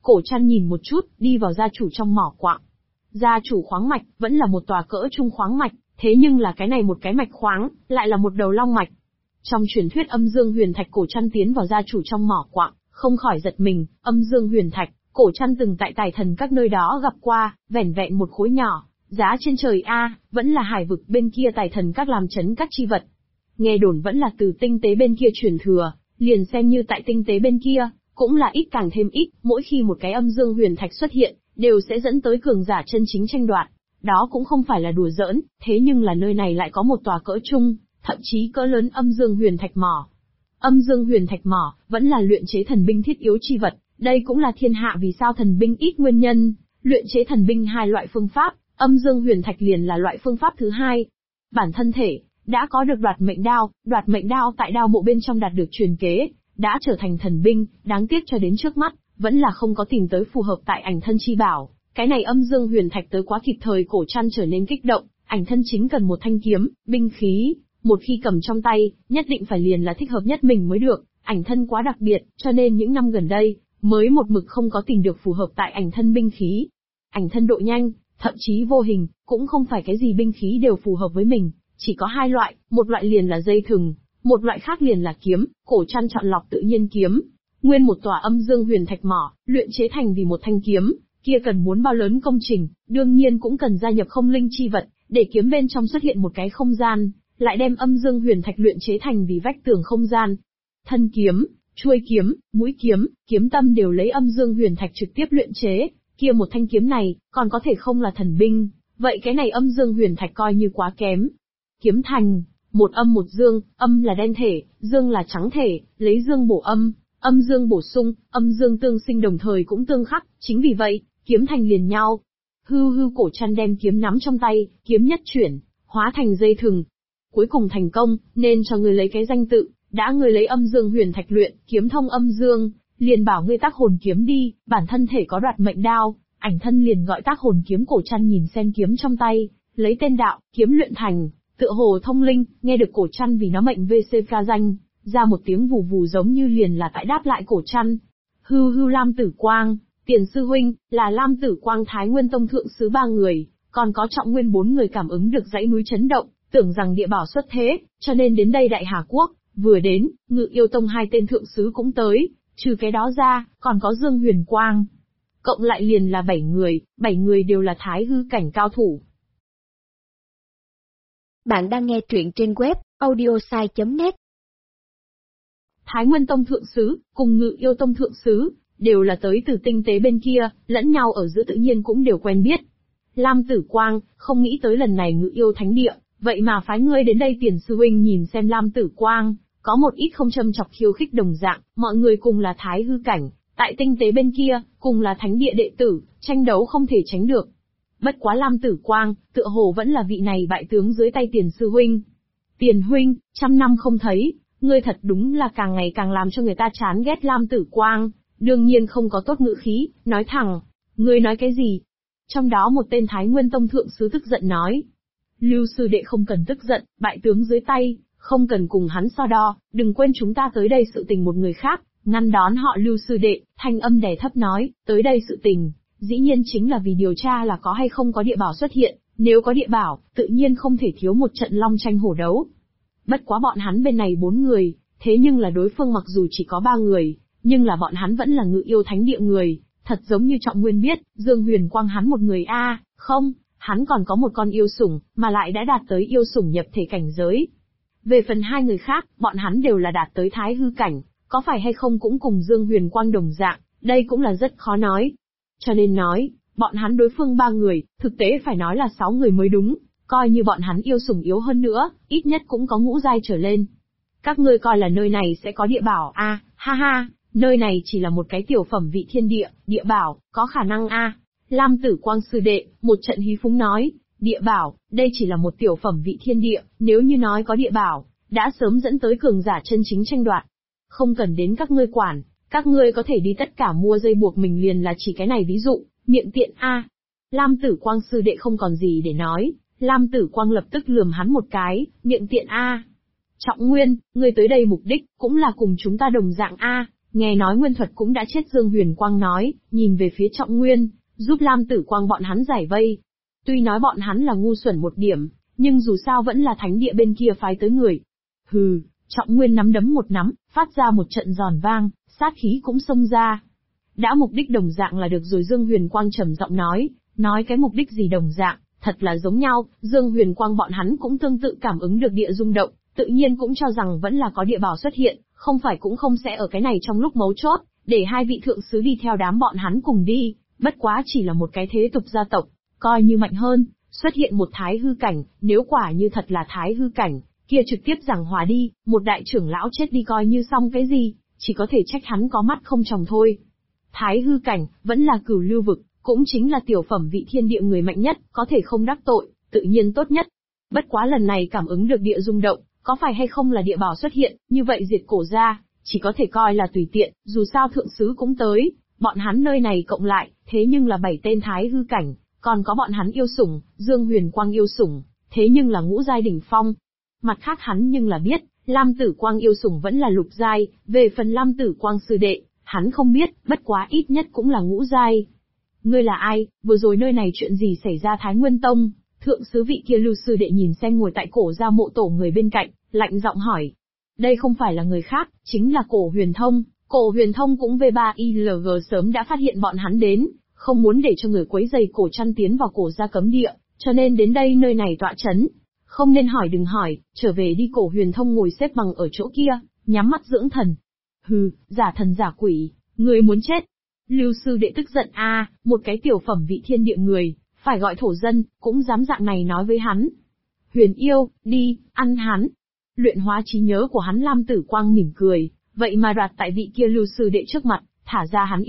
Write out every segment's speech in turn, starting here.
Cổ Trăn nhìn một chút, đi vào gia chủ trong mỏ quặng. Gia chủ khoáng mạch, vẫn là một tòa cỡ trung khoáng mạch, thế nhưng là cái này một cái mạch khoáng, lại là một đầu long mạch. Trong truyền thuyết âm dương huyền thạch, Cổ Trăn tiến vào gia chủ trong mỏ quặng, không khỏi giật mình, âm dương huyền thạch, Cổ Trăn từng tại tài thần các nơi đó gặp qua, vẻn vẹn một khối nhỏ, giá trên trời a, vẫn là hải vực bên kia tài thần các làm chấn các chi vật. Nghe đồn vẫn là từ tinh tế bên kia truyền thừa, liền xem như tại tinh tế bên kia, cũng là ít càng thêm ít, mỗi khi một cái âm dương huyền thạch xuất hiện, đều sẽ dẫn tới cường giả chân chính tranh đoạt. Đó cũng không phải là đùa giỡn, thế nhưng là nơi này lại có một tòa cỡ trung, thậm chí cỡ lớn âm dương huyền thạch mỏ. Âm dương huyền thạch mỏ, vẫn là luyện chế thần binh thiết yếu chi vật, đây cũng là thiên hạ vì sao thần binh ít nguyên nhân. Luyện chế thần binh hai loại phương pháp, âm dương huyền thạch liền là loại phương pháp thứ hai. Bản thân thể, đã có được đoạt mệnh đao tại đao mộ bên trong đạt được truyền kế, đã trở thành thần binh, đáng tiếc cho đến trước mắt, vẫn là không có tìm tới phù hợp tại ảnh thân chi bảo. Cái này âm dương huyền thạch tới quá kịp thời, Cổ Trăn trở nên kích động, ảnh thân chính cần một thanh kiếm, binh khí, một khi cầm trong tay, nhất định phải liền là thích hợp nhất mình mới được, ảnh thân quá đặc biệt, cho nên những năm gần đây, mới một mực không có tìm được phù hợp tại ảnh thân binh khí. Ảnh thân độ nhanh, thậm chí vô hình, cũng không phải cái gì binh khí đều phù hợp với mình, chỉ có hai loại, một loại liền là dây thừng, một loại khác liền là kiếm. Cổ Trăn chọn lọc tự nhiên kiếm. Nguyên một tòa âm dương huyền thạch mỏ, luyện chế thành vì một thanh kiếm, kia cần muốn bao lớn công trình, đương nhiên cũng cần gia nhập không linh chi vật, để kiếm bên trong xuất hiện một cái không gian, lại đem âm dương huyền thạch luyện chế thành vì vách tường không gian. Thân kiếm, chuôi kiếm, mũi kiếm, kiếm tâm đều lấy âm dương huyền thạch trực tiếp luyện chế, kia một thanh kiếm này, còn có thể không là thần binh, vậy cái này âm dương huyền thạch coi như quá kém. Kiếm thành, một âm một dương, âm là đen thể, dương là trắng thể, lấy dương bổ âm, âm dương bổ sung, âm dương tương sinh đồng thời cũng tương khắc, chính vì vậy, kiếm thành liền nhau. Cổ Trăn đem kiếm nắm trong tay, kiếm nhất chuyển, hóa thành dây thừng. Cuối cùng thành công, nên cho ngươi lấy cái danh tự, đã ngươi lấy âm dương huyền thạch luyện, kiếm thông âm dương, liền bảo ngươi tác hồn kiếm đi, bản thân thể có đoạt mệnh đao, ảnh thân liền gọi tác hồn kiếm. Cổ Trăn nhìn xem kiếm trong tay, lấy tên đạo, kiếm luyện thành, tựa hồ thông linh, nghe được Cổ Trăn vì nó mệnh VC ca danh, ra một tiếng vù vù giống như liền là tại đáp lại Cổ Trăn. Lam Tử Quang, Tiền sư huynh, là Lam Tử Quang Thái Nguyên Tông thượng sứ 3 người, còn có Trọng Nguyên 4 người cảm ứng được dãy núi chấn động, tưởng rằng địa bảo xuất thế, cho nên đến đây Đại Hà Quốc, vừa đến, Ngự Yêu Tông 2 tên thượng sứ cũng tới, trừ cái đó ra, còn có Dương Huyền Quang. Cộng lại liền là 7 người đều là thái hư cảnh cao thủ. Bạn đang nghe truyện trên web audiosai.net. Thái Nguyên Tông thượng sứ, cùng Ngự Yêu Tông thượng sứ, đều là tới từ tinh tế bên kia, lẫn nhau ở giữa tự nhiên cũng đều quen biết. Lam Tử Quang, không nghĩ tới lần này Ngự Yêu Thánh Địa, vậy mà phái ngươi đến đây. Tiền sư huynh nhìn xem Lam Tử Quang, có một ít không châm chọc khiêu khích đồng dạng, mọi người cùng là thái hư cảnh, tại tinh tế bên kia, cùng là thánh địa đệ tử, tranh đấu không thể tránh được. Bất quá Lam Tử Quang, tựa hồ vẫn là vị này bại tướng dưới tay Tiền sư huynh. Tiền huynh, 100 năm không thấy, ngươi thật đúng là càng ngày càng làm cho người ta chán ghét. Lam Tử Quang, đương nhiên không có tốt ngữ khí, nói thẳng, ngươi nói cái gì? Trong đó một tên Thái Nguyên Tông thượng sứ tức giận nói, Lưu sư đệ không cần tức giận, bại tướng dưới tay, không cần cùng hắn so đo, đừng quên chúng ta tới đây sự tình một người khác, ngăn đón họ Lưu sư đệ, thanh âm đè thấp nói, tới đây sự tình, dĩ nhiên chính là vì điều tra là có hay không có địa bảo xuất hiện, nếu có địa bảo, tự nhiên không thể thiếu một trận long tranh hổ đấu. Bất quá bọn hắn bên này 4 người, thế nhưng là đối phương mặc dù chỉ có 3 người, nhưng là bọn hắn vẫn là Ngự Yêu Thánh Địa người, thật giống như Trọng Nguyên biết, Dương Huyền Quang hắn một người không, hắn còn có một con yêu sủng, mà lại đã đạt tới yêu sủng nhập thể cảnh giới. Về phần 2 người khác, bọn hắn đều là đạt tới thái hư cảnh, có phải hay không cũng cùng Dương Huyền Quang đồng dạng, đây cũng là rất khó nói. Cho nên nói, bọn hắn đối phương 3 người, thực tế phải nói là 6 người mới đúng, coi như bọn hắn yêu sủng yếu hơn nữa, ít nhất cũng có ngũ giai trở lên. Các ngươi coi là nơi này sẽ có địa bảo ha, nơi này chỉ là một cái tiểu phẩm vị thiên địa, địa bảo, có khả năng Lam Tử Quang sư đệ, một trận hí phúng nói, địa bảo, đây chỉ là một tiểu phẩm vị thiên địa, nếu như nói có địa bảo, đã sớm dẫn tới cường giả chân chính tranh đoạt. Không cần đến các ngươi quản, các ngươi có thể đi tất cả mua dây buộc mình liền là chỉ cái này ví dụ, miệng tiện Lam Tử Quang sư đệ không còn gì để nói, Lam Tử Quang lập tức lườm hắn một cái, miệng tiện Trọng Nguyên, ngươi tới đây mục đích, cũng là cùng chúng ta đồng dạng Nghe nói Nguyên Thuật cũng đã chết, Dương Huyền Quang nói, nhìn về phía Trọng Nguyên, giúp Lam Tử Quang bọn hắn giải vây. Tuy nói bọn hắn là ngu xuẩn một điểm, nhưng dù sao vẫn là thánh địa bên kia phái tới người. Hừ, Trọng Nguyên nắm đấm một nắm, phát ra một trận giòn vang, sát khí cũng xông ra. Đã mục đích đồng dạng là được rồi, Dương Huyền Quang trầm giọng nói cái mục đích gì đồng dạng, thật là giống nhau. Dương Huyền Quang bọn hắn cũng tương tự cảm ứng được địa rung động, tự nhiên cũng cho rằng vẫn là có địa bảo xuất hiện, không phải cũng không sẽ ở cái này trong lúc mấu chốt, để hai vị thượng sứ đi theo đám bọn hắn cùng đi, bất quá chỉ là một cái thế tục gia tộc, coi như mạnh hơn, xuất hiện một thái hư cảnh, nếu quả như thật là thái hư cảnh, kia trực tiếp giảng hòa đi, một đại trưởng lão chết đi coi như xong cái gì, chỉ có thể trách hắn có mắt không tròng thôi. Thái hư cảnh, vẫn là cửu lưu vực, cũng chính là tiểu phẩm vị thiên địa người mạnh nhất, có thể không đắc tội, tự nhiên tốt nhất. Bất quá lần này cảm ứng được địa rung động, có phải hay không là địa bảo xuất hiện, như vậy diệt cổ ra, chỉ có thể coi là tùy tiện, dù sao thượng sứ cũng tới, bọn hắn nơi này cộng lại, thế nhưng là 7 tên thái hư cảnh, còn có bọn hắn yêu sủng, Dương Huyền Quang yêu sủng, thế nhưng là ngũ giai đỉnh phong. Mặt khác hắn nhưng là biết, Lam Tử Quang yêu sủng vẫn là lục giai, về phần Lam Tử Quang sư đệ, hắn không biết, bất quá ít nhất cũng là ngũ giai. Ngươi là ai, vừa rồi nơi này chuyện gì xảy ra? Thái Nguyên Tông, thượng sứ vị kia Lưu sư đệ nhìn xem ngồi tại cổ gia mộ tổ người bên cạnh, lạnh giọng hỏi. Đây không phải là người khác, chính là Cổ Huyền Thông. Cổ Huyền Thông cũng V3ILG sớm đã phát hiện bọn hắn đến, không muốn để cho người quấy rầy Cổ Trăn tiến vào Cổ gia cấm địa, cho nên đến đây nơi này tọa chấn. Không nên hỏi đừng hỏi, trở về đi. Cổ Huyền Thông ngồi xếp bằng ở chỗ kia, nhắm mắt dưỡng thần. Hừ, giả thần giả quỷ, người muốn chết. Lưu sư đệ tức giận một cái tiểu phẩm vị thiên địa người, phải gọi thổ dân, cũng dám dạng này nói với hắn. Huyền yêu, đi, ăn hắn. Luyện hóa trí nhớ của hắn. Lam Tử Quang mỉm cười, vậy mà đoạt tại vị kia Lưu sư đệ trước mặt, thả ra hắn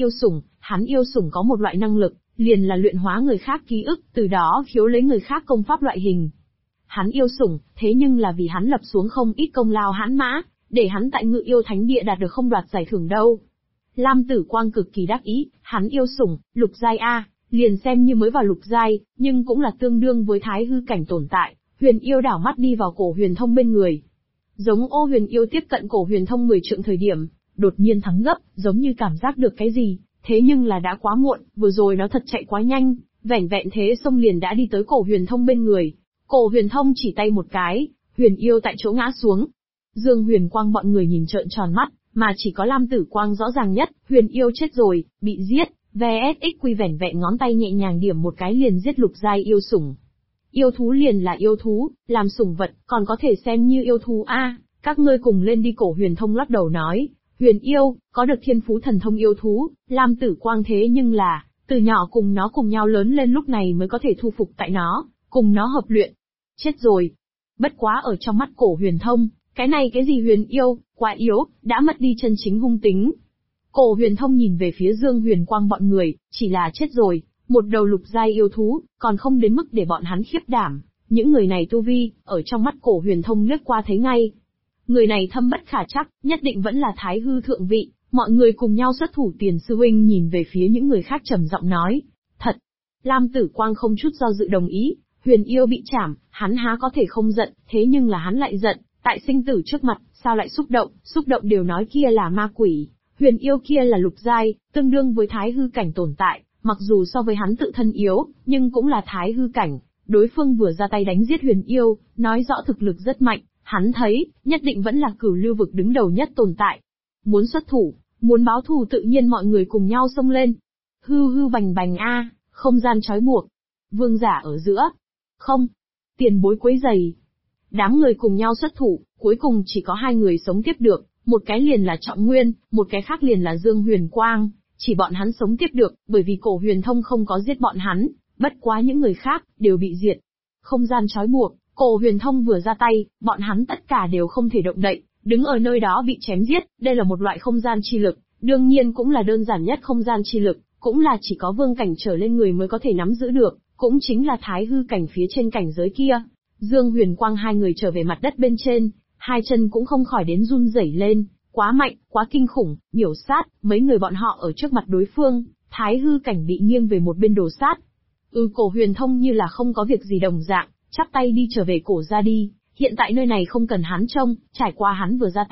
yêu sủng có một loại năng lực, liền là luyện hóa người khác ký ức, từ đó khiếu lấy người khác công pháp loại hình. Hắn yêu sủng, thế nhưng là vì hắn lập xuống không ít công lao hãn mã, để hắn tại Ngự Yêu Thánh Địa đạt được không đoạt giải thưởng đâu. Lam Tử Quang cực kỳ đắc ý, hắn yêu sủng, lục giai liền xem như mới vào lục giai, nhưng cũng là tương đương với thái hư cảnh tồn tại. Huyền yêu đảo mắt đi vào Cổ Huyền Thông bên người. Giống Ô Huyền yêu tiếp cận Cổ Huyền Thông 10 trượng thời điểm, đột nhiên thắng gấp, giống như cảm giác được cái gì, thế nhưng là đã quá muộn, vừa rồi nó thật chạy quá nhanh, vẻn vẹn thế xông liền đã đi tới Cổ Huyền Thông bên người. Cổ Huyền Thông chỉ tay một cái, Huyền yêu tại chỗ ngã xuống. Dương Huyền Quang bọn người nhìn trợn tròn mắt, mà chỉ có Lam Tử Quang rõ ràng nhất, Huyền yêu chết rồi, bị giết, VSXQ vẻn vẹn ngón tay nhẹ nhàng điểm một cái liền giết lục giai yêu sủng. Yêu thú liền là yêu thú, làm sủng vật, còn có thể xem như yêu thú các ngươi cùng lên đi. Cổ Huyền Thông lắc đầu nói, Huyền yêu, có được thiên phú thần thông yêu thú, Lam Tử Quang thế nhưng là, từ nhỏ cùng nó cùng nhau lớn lên lúc này mới có thể thu phục tại nó, cùng nó hợp luyện. Chết rồi. Bất quá ở trong mắt Cổ Huyền Thông, cái này cái gì huyền yêu, quá yếu, đã mất đi chân chính hung tính. Cổ Huyền Thông nhìn về phía Dương Huyền Quang bọn người, chỉ là chết rồi, một đầu lục giai yêu thú, còn không đến mức để bọn hắn khiếp đảm. Những người này tu vi, ở trong mắt Cổ Huyền Thông lướt qua thấy ngay. Người này thâm bất khả trắc, nhất định vẫn là thái hư thượng vị. Mọi người cùng nhau xuất thủ. Tiền sư huynh nhìn về phía những người khác trầm giọng nói, thật. Lam Tử Quang không chút do dự đồng ý. Huyền yêu bị chảm, hắn há có thể không giận, thế nhưng là hắn lại giận, tại sinh tử trước mặt, sao lại xúc động đều nói kia là ma quỷ, huyền yêu kia là lục giai, tương đương với thái hư cảnh tồn tại, mặc dù so với hắn tự thân yếu, nhưng cũng là thái hư cảnh, đối phương vừa ra tay đánh giết huyền yêu, nói rõ thực lực rất mạnh, hắn thấy, nhất định vẫn là cửu lưu vực đứng đầu nhất tồn tại. Muốn xuất thủ, muốn báo thù tự nhiên mọi người cùng nhau xông lên. Hư hư bành bành không gian trói buộc. Vương giả ở giữa. Không. Tiền bối quấy giày. Đám người cùng nhau xuất thủ, cuối cùng chỉ có 2 người sống tiếp được, một cái liền là Trọng Nguyên, một cái khác liền là Dương Huyền Quang, chỉ bọn hắn sống tiếp được, bởi vì Cổ Huyền Thông không có giết bọn hắn, bất quá những người khác, đều bị diệt. Không gian trói buộc, Cổ Huyền Thông vừa ra tay, bọn hắn tất cả đều không thể động đậy, đứng ở nơi đó bị chém giết, đây là một loại không gian chi lực, đương nhiên cũng là đơn giản nhất không gian chi lực, cũng là chỉ có vương cảnh trở lên người mới có thể nắm giữ được, cũng chính là thái hư cảnh phía trên cảnh giới kia. Dương Huyền Quang 2 người trở về mặt đất bên trên, 2 chân cũng không khỏi đến run rẩy lên, quá mạnh, quá kinh khủng, miểu sát, mấy người bọn họ ở trước mặt đối phương, thái hư cảnh bị nghiêng về một bên đổ sát. Cổ Huyền Thông như là không có việc gì đồng dạng, chắp tay đi trở về Cổ ra đi, hiện tại nơi này không cần hắn trông, trải qua hắn vừa ra tay,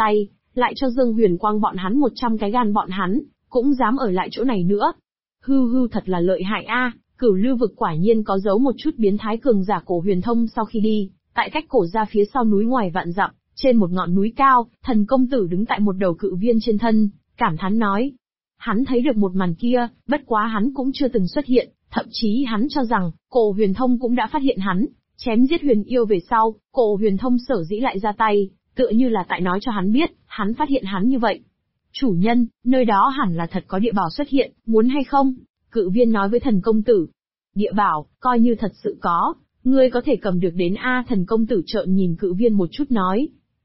lại cho Dương Huyền Quang bọn hắn 100 cái gan bọn hắn, cũng dám ở lại chỗ này nữa. Hư thật là lợi hại a, Cửu Lưu vực quả nhiên có giấu một chút biến thái cường giả Cổ Huyền Thông sau khi đi, tại cách cổ ra phía sau núi ngoài vạn dặm, trên một ngọn núi cao, Thần công tử đứng tại một đầu cự viên trên thân, cảm thán nói. Hắn thấy được một màn kia, bất quá hắn cũng chưa từng xuất hiện, thậm chí hắn cho rằng, Cổ Huyền Thông cũng đã phát hiện hắn, chém giết huyền yêu về sau, Cổ Huyền Thông sở dĩ lại ra tay, tựa như là tại nói cho hắn biết, hắn phát hiện hắn như vậy. Chủ nhân, nơi đó hẳn là thật có địa bảo xuất hiện, muốn hay không? Cự viên nói với Thần công tử. Địa bảo, coi như thật sự có, ngươi có thể cầm được đến a? Thần công tử trợn nhìn cự viên một chút nói.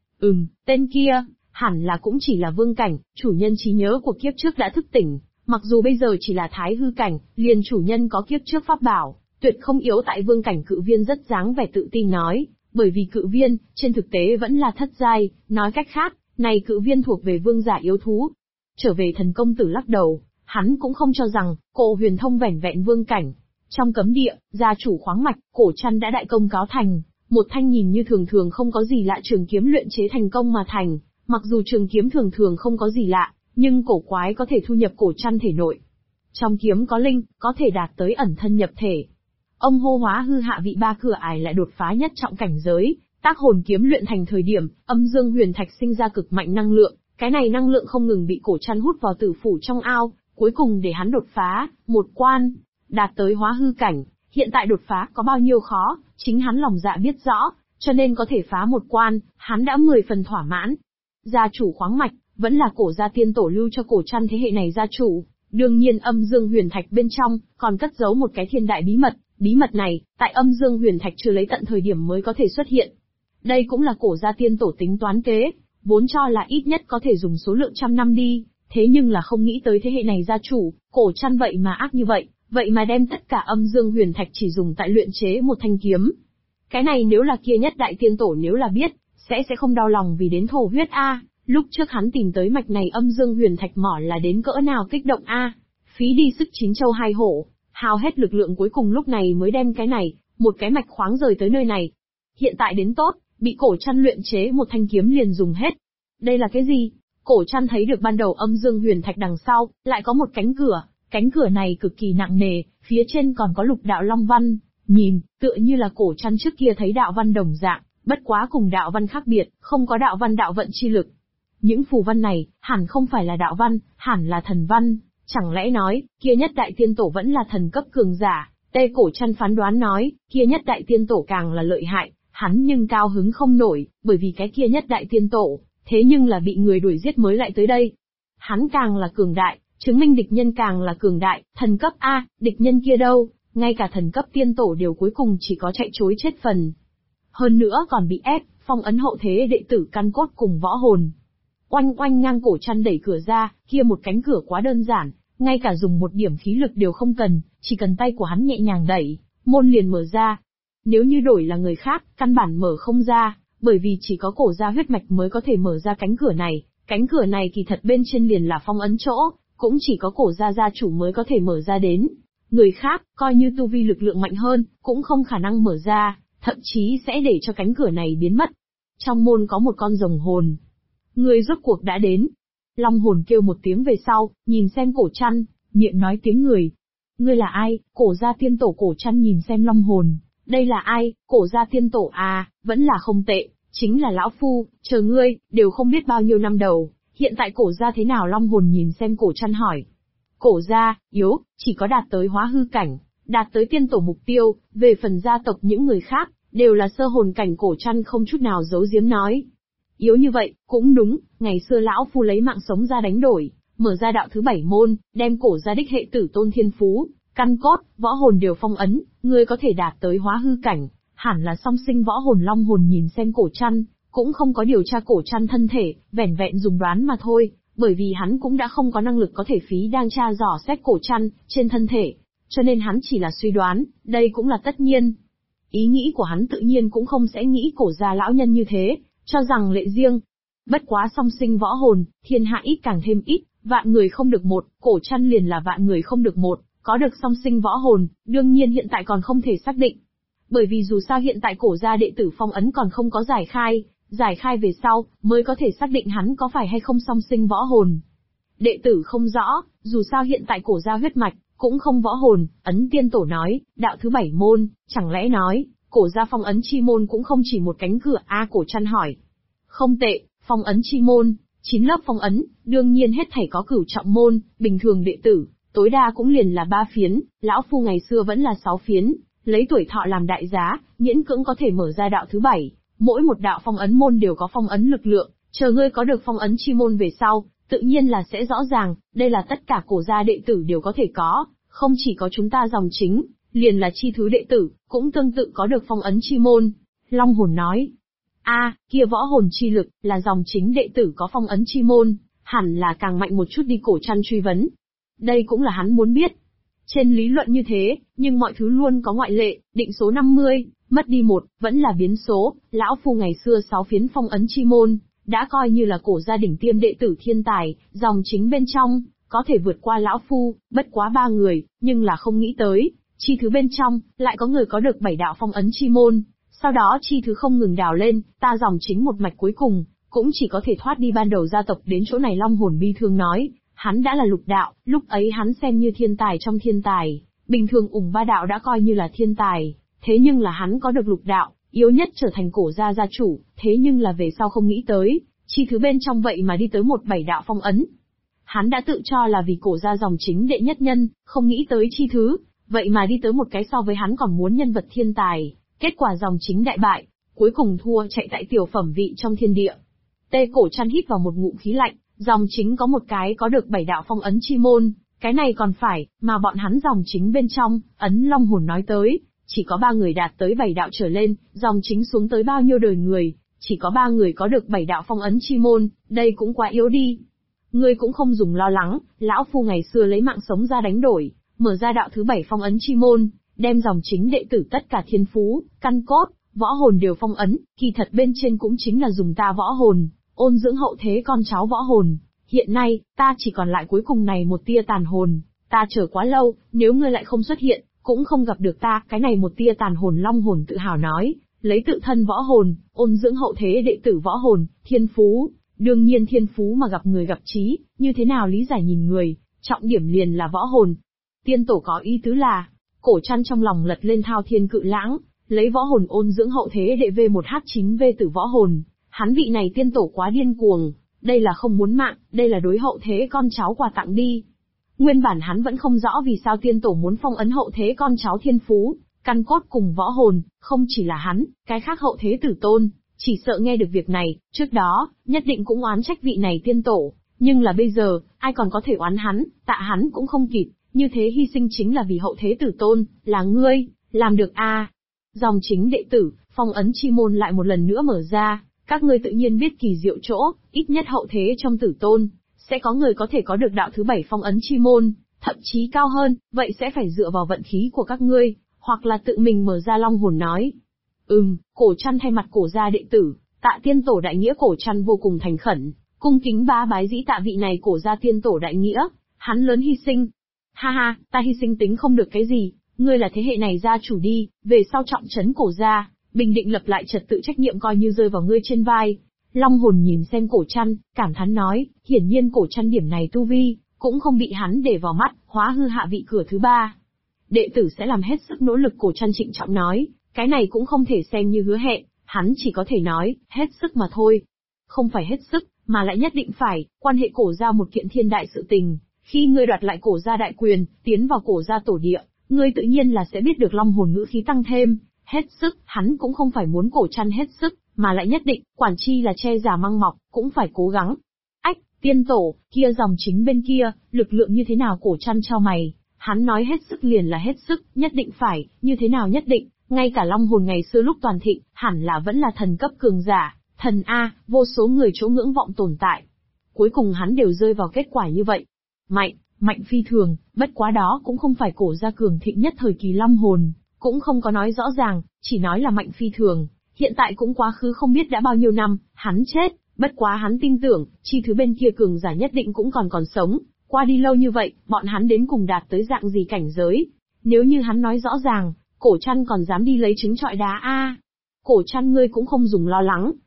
Tên kia, hẳn là cũng chỉ là vương cảnh, chủ nhân trí nhớ của kiếp trước đã thức tỉnh, mặc dù bây giờ chỉ là thái hư cảnh, liền chủ nhân có kiếp trước pháp bảo, tuyệt không yếu tại vương cảnh. Cự viên rất dáng vẻ tự tin nói, bởi vì cự viên, trên thực tế vẫn là thất giai, nói cách khác, này cự viên thuộc về vương giả yếu thú. Trở về Thần công tử lắc đầu, hắn cũng không cho rằng, Cổ Huyền Thông vẻn vẹn vương cảnh. Trong cấm địa, gia chủ khoáng mạch, Cổ Trăn đã đại công cáo thành, một thanh nhìn như thường thường không có gì lạ trường kiếm luyện chế thành công mà thành, mặc dù trường kiếm thường thường không có gì lạ, nhưng cổ quái có thể thu nhập Cổ Trăn thể nội. Trong kiếm có linh, có thể đạt tới ẩn thân nhập thể. Ông hô hóa hư hạ vị 3 cửa ải lại đột phá nhất trọng cảnh giới, tác hồn kiếm luyện thành thời điểm, âm dương huyền thạch sinh ra cực mạnh năng lượng, cái này năng lượng không ngừng bị Cổ Trăn hút vào tử phủ trong ao, cuối cùng để hắn đột phá, một quan, đạt tới hóa hư cảnh. Hiện tại đột phá có bao nhiêu khó, chính hắn lòng dạ biết rõ, cho nên có thể phá một quan, hắn đã 10 phần thỏa mãn. Gia chủ khoáng mạch, vẫn là Cổ gia tiên tổ lưu cho Cổ Trăn thế hệ này gia chủ, đương nhiên âm dương huyền thạch bên trong, còn cất giấu một cái thiên đại bí mật này, tại âm dương huyền thạch chưa lấy tận thời điểm mới có thể xuất hiện. Đây cũng là Cổ gia tiên tổ tính toán kế, vốn cho là ít nhất có thể dùng số lượng trăm năm đi, thế nhưng là không nghĩ tới thế hệ này gia chủ, Cổ Trăn vậy mà ác như vậy. Vậy mà đem tất cả âm dương huyền thạch chỉ dùng tại luyện chế một thanh kiếm. Cái này nếu là kia nhất đại tiên tổ nếu là biết, sẽ không đau lòng vì đến thổ huyết a. Lúc trước hắn tìm tới mạch này âm dương huyền thạch mỏ là đến cỡ nào kích động a. Phí đi sức 9 châu 2 hổ, hao hết lực lượng cuối cùng lúc này mới đem cái này, một cái mạch khoáng rời tới nơi này. Hiện tại đến tốt, bị Cổ Trăn luyện chế một thanh kiếm liền dùng hết. Đây là cái gì? Cổ Trăn thấy được ban đầu âm dương huyền thạch đằng sau, lại có một cánh cửa. Cánh cửa này cực kỳ nặng nề, phía trên còn có lục đạo long văn, nhìn, tựa như là Cổ Trăn trước kia thấy đạo văn đồng dạng, bất quá cùng đạo văn khác biệt, không có đạo văn đạo vận chi lực. Những phù văn này, hẳn không phải là đạo văn, hẳn là thần văn, chẳng lẽ nói, kia nhất đại tiên tổ vẫn là thần cấp cường giả? Tê Cổ Trăn phán đoán nói, kia nhất đại tiên tổ càng là lợi hại, hắn nhưng cao hứng không nổi, bởi vì cái kia nhất đại tiên tổ, thế nhưng là bị người đuổi giết mới lại tới đây. Hắn càng là cường đại, chứng minh địch nhân càng là cường đại, thần cấp A, địch nhân kia đâu, ngay cả thần cấp tiên tổ đều cuối cùng chỉ có chạy trối chết phần. Hơn nữa còn bị ép, phong ấn hậu thế đệ tử căn cốt cùng võ hồn. Oanh ngang Cổ Trăn đẩy cửa ra, kia một cánh cửa quá đơn giản, ngay cả dùng một điểm khí lực đều không cần, chỉ cần tay của hắn nhẹ nhàng đẩy, môn liền mở ra. Nếu như đổi là người khác, căn bản mở không ra, bởi vì chỉ có Cổ gia huyết mạch mới có thể mở ra cánh cửa này kỳ thật bên trên liền là phong ấn chỗ. Cũng chỉ có Cổ gia gia chủ mới có thể mở ra đến. Người khác, coi như tu vi lực lượng mạnh hơn, cũng không khả năng mở ra, thậm chí sẽ để cho cánh cửa này biến mất. Trong môn có một con rồng hồn. Người rốt cuộc đã đến. Long hồn kêu một tiếng về sau, nhìn xem Cổ Trăn, miệng nói tiếng người. Ngươi là ai? Cổ gia tiên tổ. Cổ Trăn nhìn xem long hồn. Đây là ai? Cổ gia tiên tổ à, vẫn là không tệ, chính là lão phu, chờ ngươi, đều không biết bao nhiêu năm đầu. Hiện tại Cổ gia thế nào? Long hồn nhìn xem Cổ Trăn hỏi. Cổ gia, yếu, chỉ có đạt tới hóa hư cảnh, đạt tới tiên tổ mục tiêu, về phần gia tộc những người khác, đều là sơ hồn cảnh. Cổ Trăn không chút nào giấu giếm nói. Yếu như vậy, cũng đúng, ngày xưa lão phu lấy mạng sống ra đánh đổi, mở ra đạo thứ 7 môn, đem Cổ gia đích hệ tử tôn thiên phú, căn cốt, võ hồn đều phong ấn, ngươi có thể đạt tới hóa hư cảnh, hẳn là song sinh võ hồn. Long hồn nhìn xem Cổ Trăn, cũng không có điều tra Cổ Trăn thân thể, vẻn vẹn dùng đoán mà thôi, bởi vì hắn cũng đã không có năng lực có thể phí đang tra dò xét Cổ Trăn trên thân thể, cho nên hắn chỉ là suy đoán, đây cũng là tất nhiên. Ý nghĩ của hắn tự nhiên cũng không sẽ nghĩ Cổ gia lão nhân như thế, cho rằng lệ riêng. Bất quá song sinh võ hồn, thiên hạ ít càng thêm ít, vạn người không được một, Cổ Trăn liền là vạn người không được một, có được song sinh võ hồn, đương nhiên hiện tại còn không thể xác định. Bởi vì dù sao hiện tại Cổ gia đệ tử phong ấn còn không có giải khai, giải khai về sau, mới có thể xác định hắn có phải hay không song sinh võ hồn. Đệ tử không rõ, dù sao hiện tại cổ gia huyết mạch, cũng không võ hồn, Ấn Tiên Tổ nói, đạo thứ 7 môn, chẳng lẽ nói, cổ gia phong ấn chi môn cũng không chỉ một cánh cửa Cổ Trăn hỏi. Không tệ, phong ấn chi môn, 9 lớp phong ấn, đương nhiên hết thảy có cửu trọng môn, bình thường đệ tử, tối đa cũng liền là 3 phiến, lão phu ngày xưa vẫn là 6 phiến, lấy tuổi thọ làm đại giá, miễn cưỡng có thể mở ra đạo thứ 7, mỗi một đạo phong ấn môn đều có phong ấn lực lượng, chờ ngươi có được phong ấn chi môn về sau, tự nhiên là sẽ rõ ràng, đây là tất cả cổ gia đệ tử đều có thể có, không chỉ có chúng ta dòng chính, liền là chi thứ đệ tử, cũng tương tự có được phong ấn chi môn. Long hồn nói, kia võ hồn chi lực, là dòng chính đệ tử có phong ấn chi môn, hẳn là càng mạnh một chút đi. Cổ Trăn truy vấn. Đây cũng là hắn muốn biết. Trên lý luận như thế, nhưng mọi thứ luôn có ngoại lệ, định số 50, mất đi một, vẫn là biến số, lão phu ngày xưa 6 phiến phong ấn chi môn, đã coi như là cổ gia đỉnh tiêm đệ tử thiên tài, dòng chính bên trong, có thể vượt qua lão phu, bất quá 3 người, nhưng là không nghĩ tới, chi thứ bên trong, lại có người có được 7 đạo phong ấn chi môn, sau đó chi thứ không ngừng đào lên, ta dòng chính một mạch cuối cùng, cũng chỉ có thể thoát đi ban đầu gia tộc đến chỗ này. Long hồn bi thương nói, hắn đã là lục đạo, lúc ấy hắn xem như thiên tài trong thiên tài, bình thường ủng 3 đạo đã coi như là thiên tài, thế nhưng là hắn có được lục đạo, yếu nhất trở thành cổ gia gia chủ, thế nhưng là về sau không nghĩ tới, chi thứ bên trong vậy mà đi tới 7 đạo phong ấn. Hắn đã tự cho là vì cổ gia dòng chính đệ nhất nhân, không nghĩ tới chi thứ, vậy mà đi tới một cái so với hắn còn muốn nhân vật thiên tài, kết quả dòng chính đại bại, cuối cùng thua chạy tại tiểu phẩm vị trong thiên địa. Tê Cổ Trăn hít vào một ngụm khí lạnh, dòng chính có một cái có được 7 đạo phong ấn chi môn, cái này còn phải, mà bọn hắn dòng chính bên trong, Ấn Long hồn nói tới, chỉ có 3 người đạt tới 7 đạo trở lên, dòng chính xuống tới bao nhiêu đời người, chỉ có 3 người có được 7 đạo phong ấn chi môn, đây cũng quá yếu đi. Ngươi cũng không dùng lo lắng, lão phu ngày xưa lấy mạng sống ra đánh đổi, mở ra đạo thứ 7 phong ấn chi môn, đem dòng chính đệ tử tất cả thiên phú, căn cốt, võ hồn đều phong ấn, kỳ thật bên trên cũng chính là dùng ta võ hồn, ôn dưỡng hậu thế con cháu võ hồn. Hiện nay, ta chỉ còn lại cuối cùng này một tia tàn hồn, ta chờ quá lâu, nếu ngươi lại không xuất hiện, cũng không gặp được ta, cái này một tia tàn hồn. Long hồn tự hào nói, lấy tự thân võ hồn, ôn dưỡng hậu thế đệ tử võ hồn, thiên phú, đương nhiên thiên phú mà gặp người gặp trí, như thế nào lý giải nhìn người, trọng điểm liền là võ hồn. Tiên tổ có ý tứ là, Cổ Trăn trong lòng lật lên thao thiên cự lãng, lấy võ hồn ôn dưỡng hậu thế đệ V1H9V tử võ hồn, hắn vị này tiên tổ quá điên cuồng, đây là không muốn mạng, đây là đối hậu thế con cháu quà tặng đi. Nguyên bản hắn vẫn không rõ vì sao tiên tổ muốn phong ấn hậu thế con cháu thiên phú, căn cốt cùng võ hồn, không chỉ là hắn, cái khác hậu thế tử tôn, chỉ sợ nghe được việc này, trước đó, nhất định cũng oán trách vị này tiên tổ, nhưng là bây giờ, ai còn có thể oán hắn, tạ hắn cũng không kịp, như thế hy sinh chính là vì hậu thế tử tôn, là ngươi, làm được a. Dòng chính đệ tử, phong ấn chi môn lại một lần nữa mở ra, các ngươi tự nhiên biết kỳ diệu chỗ, ít nhất hậu thế trong tử tôn, sẽ có người có thể có được đạo thứ 7 phong ấn chi môn, thậm chí cao hơn, vậy sẽ phải dựa vào vận khí của các ngươi, hoặc là tự mình mở ra. Long hồn nói. Cổ Trăn thay mặt cổ gia đệ tử, tạ tiên tổ đại nghĩa. Cổ Trăn vô cùng thành khẩn, cung kính bá bái dĩ tạ vị này cổ gia tiên tổ đại nghĩa, hắn lớn hy sinh. Ha ha, ta hy sinh tính không được cái gì, ngươi là thế hệ này gia chủ đi, về sau trọng trấn cổ gia, bình định lập lại trật tự trách nhiệm coi như rơi vào ngươi trên vai. Long hồn nhìn xem Cổ Trăn, cảm thán nói, hiển nhiên Cổ Trăn điểm này tu vi, cũng không bị hắn để vào mắt, hóa hư hạ vị cửa thứ 3. Đệ tử sẽ làm hết sức nỗ lực. Cổ Trăn trịnh trọng nói, cái này cũng không thể xem như hứa hẹn, hắn chỉ có thể nói, hết sức mà thôi. Không phải hết sức, mà lại nhất định phải, quan hệ cổ gia một kiện thiên đại sự tình, khi ngươi đoạt lại cổ gia đại quyền, tiến vào cổ gia tổ địa, ngươi tự nhiên là sẽ biết được. Long hồn ngữ khí tăng thêm, hết sức, hắn cũng không phải muốn Cổ Trăn hết sức, mà lại nhất định, quản chi là che giả măng mọc, cũng phải cố gắng. Ách, tiên tổ, kia dòng chính bên kia, lực lượng như thế nào? Cổ Trăn chau mày, hắn nói hết sức liền là hết sức, nhất định phải, như thế nào nhất định, ngay cả long hồn ngày xưa lúc toàn thịnh, hẳn là vẫn là thần cấp cường giả, thần A, vô số người chỗ ngưỡng vọng tồn tại. Cuối cùng hắn đều rơi vào kết quả như vậy. Mạnh phi thường, bất quá đó cũng không phải cổ gia cường thịnh nhất thời kỳ long hồn, cũng không có nói rõ ràng, chỉ nói là mạnh phi thường. Hiện tại cũng quá khứ không biết đã bao nhiêu năm, hắn chết, bất quá hắn tin tưởng, chi thứ bên kia cường giả nhất định cũng còn sống, qua đi lâu như vậy, bọn hắn đến cùng đạt tới dạng gì cảnh giới. Nếu như hắn nói rõ ràng, Cổ Trăn còn dám đi lấy trứng trọi đá a. Cổ Trăn ngươi cũng không dùng lo lắng,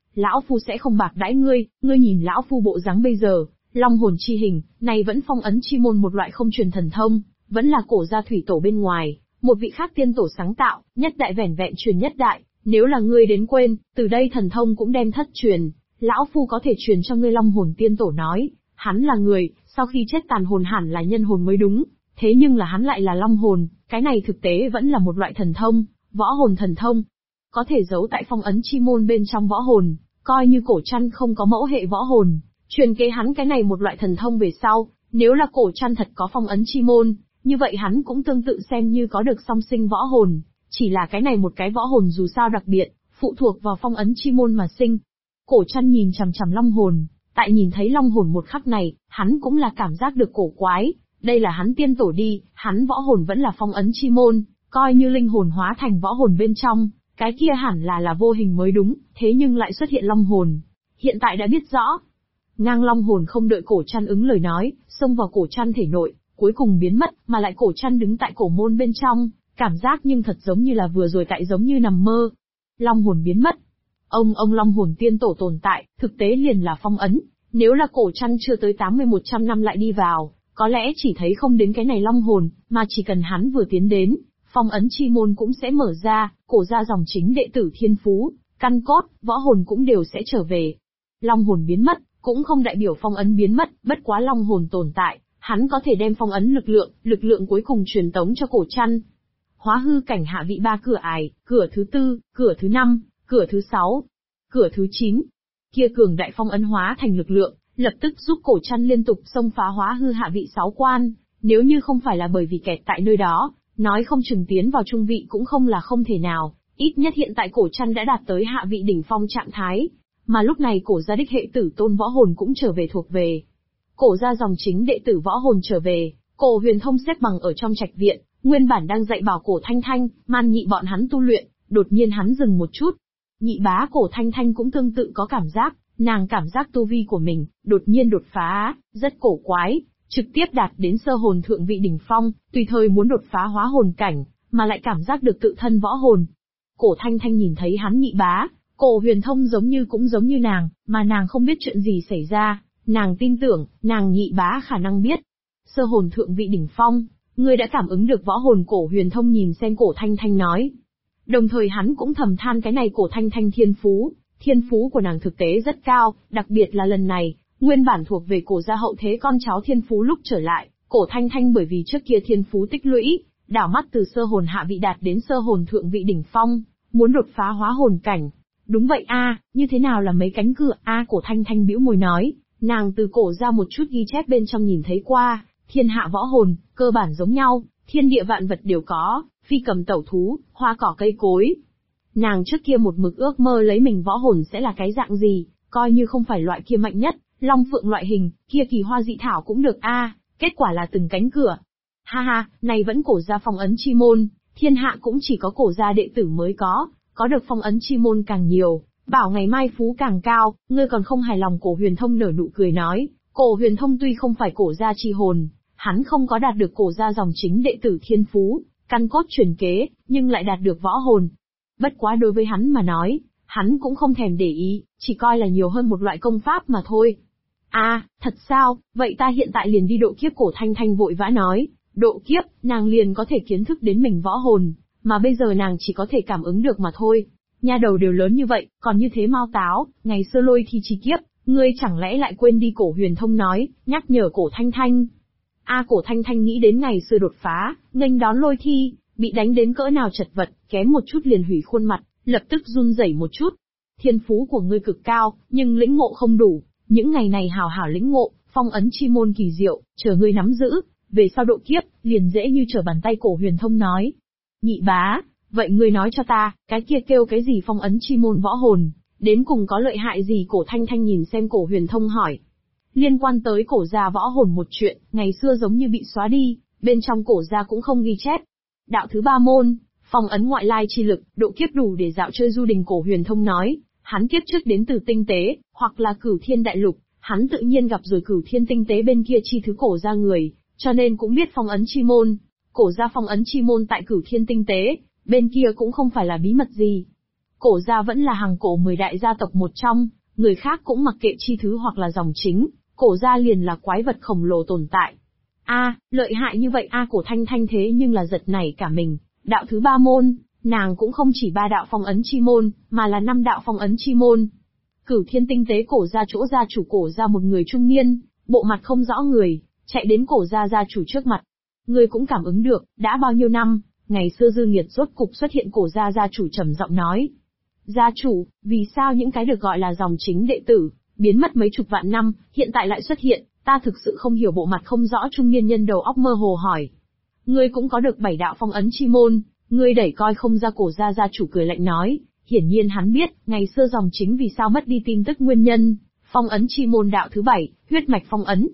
lão phu sẽ không bạc đãi ngươi, ngươi nhìn lão phu bộ dáng bây giờ, long hồn chi hình, này vẫn phong ấn chi môn một loại không truyền thần thông, vẫn là cổ gia thủy tổ bên ngoài, một vị khác tiên tổ sáng tạo, nhất đại vẻn vẹn truyền nhất đại, nếu là ngươi đến quên, từ đây thần thông cũng đem thất truyền, lão phu có thể truyền cho ngươi. Long hồn tiên tổ nói, hắn là người, sau khi chết tàn hồn hẳn là nhân hồn mới đúng, thế nhưng là hắn lại là long hồn, cái này thực tế vẫn là một loại thần thông, võ hồn thần thông. Có thể giấu tại phong ấn chi môn bên trong võ hồn, coi như cổ trăn không có mẫu hệ võ hồn, truyền kế hắn cái này một loại thần thông về sau, nếu là cổ trăn thật có phong ấn chi môn, như vậy hắn cũng tương tự xem như có được song sinh võ hồn, chỉ là cái này một cái võ hồn dù sao đặc biệt, phụ thuộc vào phong ấn chi môn mà sinh. Cổ trăn nhìn chằm chằm long hồn, tại nhìn thấy long hồn một khắc này, hắn cũng là cảm giác được cổ quái, đây là hắn tiên tổ đi, hắn võ hồn vẫn là phong ấn chi môn, coi như linh hồn hóa thành võ hồn bên trong, cái kia hẳn là vô hình mới đúng, thế nhưng lại xuất hiện long hồn. Hiện tại đã biết rõ. Ngang long hồn không đợi cổ trăn ứng lời nói, xông vào cổ trăn thể nội, cuối cùng biến mất, mà lại cổ trăn đứng tại cổ môn bên trong, cảm giác nhưng thật giống như là vừa rồi tại giống như nằm mơ. Long hồn biến mất. Ông long hồn tiên tổ tồn tại, thực tế liền là phong ấn, nếu là cổ trăn chưa tới 80-100 năm lại đi vào, có lẽ chỉ thấy không đến cái này long hồn, mà chỉ cần hắn vừa tiến đến, phong ấn chi môn cũng sẽ mở ra, cổ ra dòng chính đệ tử thiên phú, căn cốt, võ hồn cũng đều sẽ trở về. Long hồn biến mất, cũng không đại biểu phong ấn biến mất, bất quá long hồn tồn tại, hắn có thể đem phong ấn lực lượng cuối cùng truyền tống cho cổ trăn. Hóa hư cảnh hạ vị 3 cửa ải, cửa thứ 4, cửa thứ 5, cửa thứ 6, cửa thứ 9. Kia cường đại phong ấn hóa thành lực lượng, lập tức giúp cổ trăn liên tục xông phá hóa hư hạ vị 6 quan, nếu như không phải là bởi vì kẹt tại nơi đó, nói không chừng tiến vào trung vị cũng không là không thể nào, ít nhất hiện tại cổ trăn đã đạt tới hạ vị đỉnh phong trạng thái, mà lúc này cổ gia đích hệ tử tôn võ hồn cũng trở về thuộc về. Cổ gia dòng chính đệ tử võ hồn trở về, cổ huyền thông xếp bằng ở trong trạch viện, nguyên bản đang dạy bảo cổ Thanh Thanh, Man Nhị bọn hắn tu luyện, đột nhiên hắn dừng một chút. Nhị bá cổ Thanh Thanh cũng tương tự có cảm giác, nàng cảm giác tu vi của mình, đột nhiên đột phá, rất cổ quái, trực tiếp đạt đến sơ hồn thượng vị đỉnh phong, tùy thời muốn đột phá hóa hồn cảnh, mà lại cảm giác được tự thân võ hồn. Cổ Thanh Thanh nhìn thấy hắn nhị bá, cổ huyền thông cũng giống như nàng, mà nàng không biết chuyện gì xảy ra, nàng tin tưởng, nàng nhị bá khả năng biết. Sơ hồn thượng vị đỉnh phong, ngươi đã cảm ứng được võ hồn. Cổ huyền thông nhìn xem cổ Thanh Thanh nói. Đồng thời hắn cũng thầm than cái này cổ Thanh Thanh thiên phú của nàng thực tế rất cao, đặc biệt là lần này, nguyên bản thuộc về cổ gia hậu thế con cháu thiên phú lúc trở lại, cổ Thanh Thanh bởi vì trước kia thiên phú tích lũy, đảo mắt từ sơ hồn hạ vị đạt đến sơ hồn thượng vị đỉnh phong, muốn đột phá hóa hồn cảnh. Đúng vậy như thế nào là mấy cánh cửa cổ Thanh Thanh bĩu môi nói, nàng từ cổ ra một chút ghi chép bên trong nhìn thấy qua, thiên hạ võ hồn, cơ bản giống nhau, thiên địa vạn vật đều có, phi cầm tẩu thú, hoa cỏ cây cối. Nàng trước kia một mực ước mơ lấy mình võ hồn sẽ là cái dạng gì, coi như không phải loại kia mạnh nhất, long phượng loại hình, kia kỳ hoa dị thảo cũng được kết quả là từng cánh cửa. Ha ha, này vẫn cổ gia phong ấn chi môn, thiên hạ cũng chỉ có cổ gia đệ tử mới có được phong ấn chi môn càng nhiều, bảo ngày mai phú càng cao, ngươi còn không hài lòng. Cổ huyền thông nở nụ cười nói, cổ huyền thông tuy không phải cổ gia chi hồn, hắn không có đạt được cổ gia dòng chính đệ tử thiên phú, căn cốt truyền kế, nhưng lại đạt được võ hồn. Bất quá đối với hắn mà nói, hắn cũng không thèm để ý, chỉ coi là nhiều hơn một loại công pháp mà thôi. Thật sao, vậy ta hiện tại liền đi độ kiếp. Cổ Thanh Thanh vội vã nói, độ kiếp, nàng liền có thể kiến thức đến mình võ hồn, mà bây giờ nàng chỉ có thể cảm ứng được mà thôi. Nha đầu đều lớn như vậy, còn như thế mau táo, ngày xưa lôi thi chi kiếp, ngươi chẳng lẽ lại quên đi. Cổ huyền thông nói, nhắc nhở cổ Thanh Thanh. Cổ Thanh Thanh nghĩ đến ngày xưa đột phá, nghênh đón lôi thi, bị đánh đến cỡ nào chật vật, kém một chút liền hủy khuôn mặt, lập tức run rẩy một chút. Thiên phú của ngươi cực cao, nhưng lĩnh ngộ không đủ, những ngày này hào hảo lĩnh ngộ, phong ấn chi môn kỳ diệu, chờ ngươi nắm giữ, về sau độ kiếp, liền dễ như trở bàn tay. Cổ huyền thông nói. Nhị bá, vậy ngươi nói cho ta, cái kia kêu cái gì phong ấn chi môn võ hồn, đến cùng có lợi hại gì? Cổ Thanh Thanh nhìn xem cổ huyền thông hỏi. Liên quan tới cổ gia võ hồn một chuyện, ngày xưa giống như bị xóa đi, bên trong cổ gia cũng không ghi chép. Đạo thứ 3 môn, phong ấn ngoại lai chi lực, độ kiếp đủ để dạo chơi du đình. Cổ huyền thông nói, hắn kiếp trước đến từ tinh tế, hoặc là Cửu Thiên đại lục, hắn tự nhiên gặp rồi Cửu Thiên tinh tế bên kia chi thứ cổ gia người, cho nên cũng biết phong ấn chi môn. Cổ gia phong ấn chi môn tại Cửu Thiên tinh tế, bên kia cũng không phải là bí mật gì. Cổ gia vẫn là hàng cổ 10 đại gia tộc một trong, người khác cũng mặc kệ chi thứ hoặc là dòng chính, cổ gia liền là quái vật khổng lồ tồn tại. Lợi hại như vậy Cổ Thanh Thanh thế nhưng là giật nảy cả mình, đạo thứ 3 môn, nàng cũng không chỉ 3 đạo phong ấn chi môn, mà là 5 đạo phong ấn chi môn. Cửu Thiên tinh tế cổ gia chỗ gia chủ cổ gia một người trung niên, bộ mặt không rõ người, chạy đến cổ gia gia chủ trước mặt. Người cũng cảm ứng được, đã bao nhiêu năm, ngày xưa dư nghiệt rốt cục xuất hiện cổ gia gia chủ trầm giọng nói. Gia chủ, vì sao những cái được gọi là dòng chính đệ tử, biến mất mấy chục vạn năm, hiện tại lại xuất hiện, ta thực sự không hiểu. Bộ mặt không rõ trung niên nhân đầu óc mơ hồ hỏi. Ngươi cũng có được 7 đạo phong ấn chi môn, ngươi đẩy coi không ra. Cổ gia gia chủ cười lạnh nói, hiển nhiên hắn biết, ngày xưa dòng chính vì sao mất đi tin tức nguyên nhân. Phong ấn chi môn đạo thứ 7, huyết mạch phong ấn.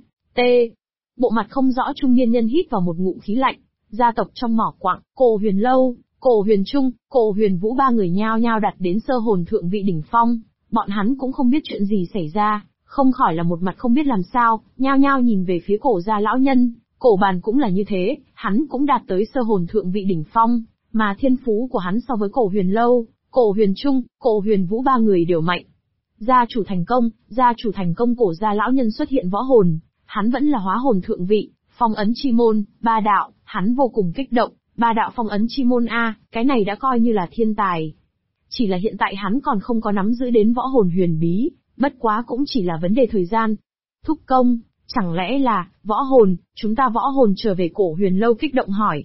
Bộ mặt không rõ trung niên nhân hít vào một ngụm khí lạnh. Gia tộc trong mỏ quặng, Cổ Huyền Lâu, Cổ Huyền Trung, Cổ Huyền Vũ ba người nhao nhao đặt đến sơ hồn thượng vị đỉnh phong. Bọn hắn cũng không biết chuyện gì xảy ra, không khỏi là một mặt không biết làm sao, nhao nhao nhìn về phía cổ gia lão nhân. Cổ Bàn cũng là như thế, hắn cũng đạt tới sơ hồn thượng vị đỉnh phong, mà thiên phú của hắn so với Cổ Huyền Lâu, Cổ Huyền Trung, Cổ Huyền Vũ ba người đều mạnh. Gia chủ thành công. Cổ gia lão nhân xuất hiện võ hồn, hắn vẫn là hóa hồn thượng vị, phong ấn chi môn, 3 đạo, hắn vô cùng kích động. 3 đạo phong ấn chi môn cái này đã coi như là thiên tài. Chỉ là hiện tại hắn còn không có nắm giữ đến võ hồn huyền bí, bất quá cũng chỉ là vấn đề thời gian. Thúc công, chẳng lẽ là, võ hồn, chúng ta võ hồn trở về. Cổ Huyền Lâu kích động hỏi.